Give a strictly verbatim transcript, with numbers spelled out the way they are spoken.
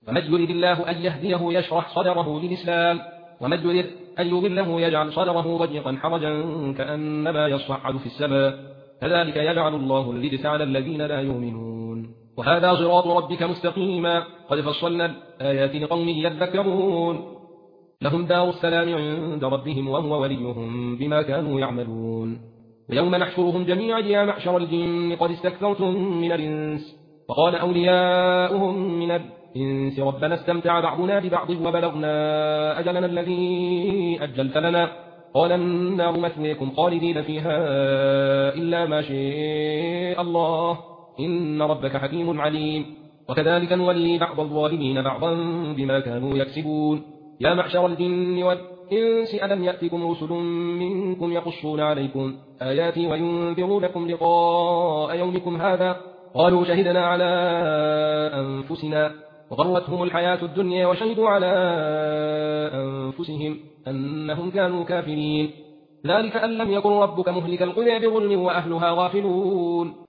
ومن يرد الله أن يهديه يشرح صدره للإسلام ومن يرد أن يضله يجعل صدره ضيقا حرجا كأنما يصعد في السماء كذلك يجعل الله الرجس على الذين لا يؤمنون وهذا صراط ربك مستقيما قد فصلنا الآيات لقوم يذكرون لهم دار السلام عند ربهم وهو وليهم بما كانوا يعملون ويوم نحشرهم جميعا يا معشر الجن قد استكثرتم من الإنس وقال أولياؤهم من الإنس ربنا استمتع بعضنا ببعض وبلغنا أجلنا الذي أجلت لنا قال النار مثويكم خالدين فيها إلا ما شاء الله إن ربك حكيم عليم وكذلك نولي بعض الظالمين بعضا بما كانوا يكسبون يا معشر الجن والإنس ألم يأتكم رسل منكم يقصون عليكم آياتي وينذرونكم لقاء يومكم هذا قالوا شهدنا على أنفسنا وغرتهم الحياة الدنيا وشهدوا على أنفسهم أنهم كانوا كافرين ذلك أن لم يكن ربك مهلك القرى بظلم وأهلها غافلون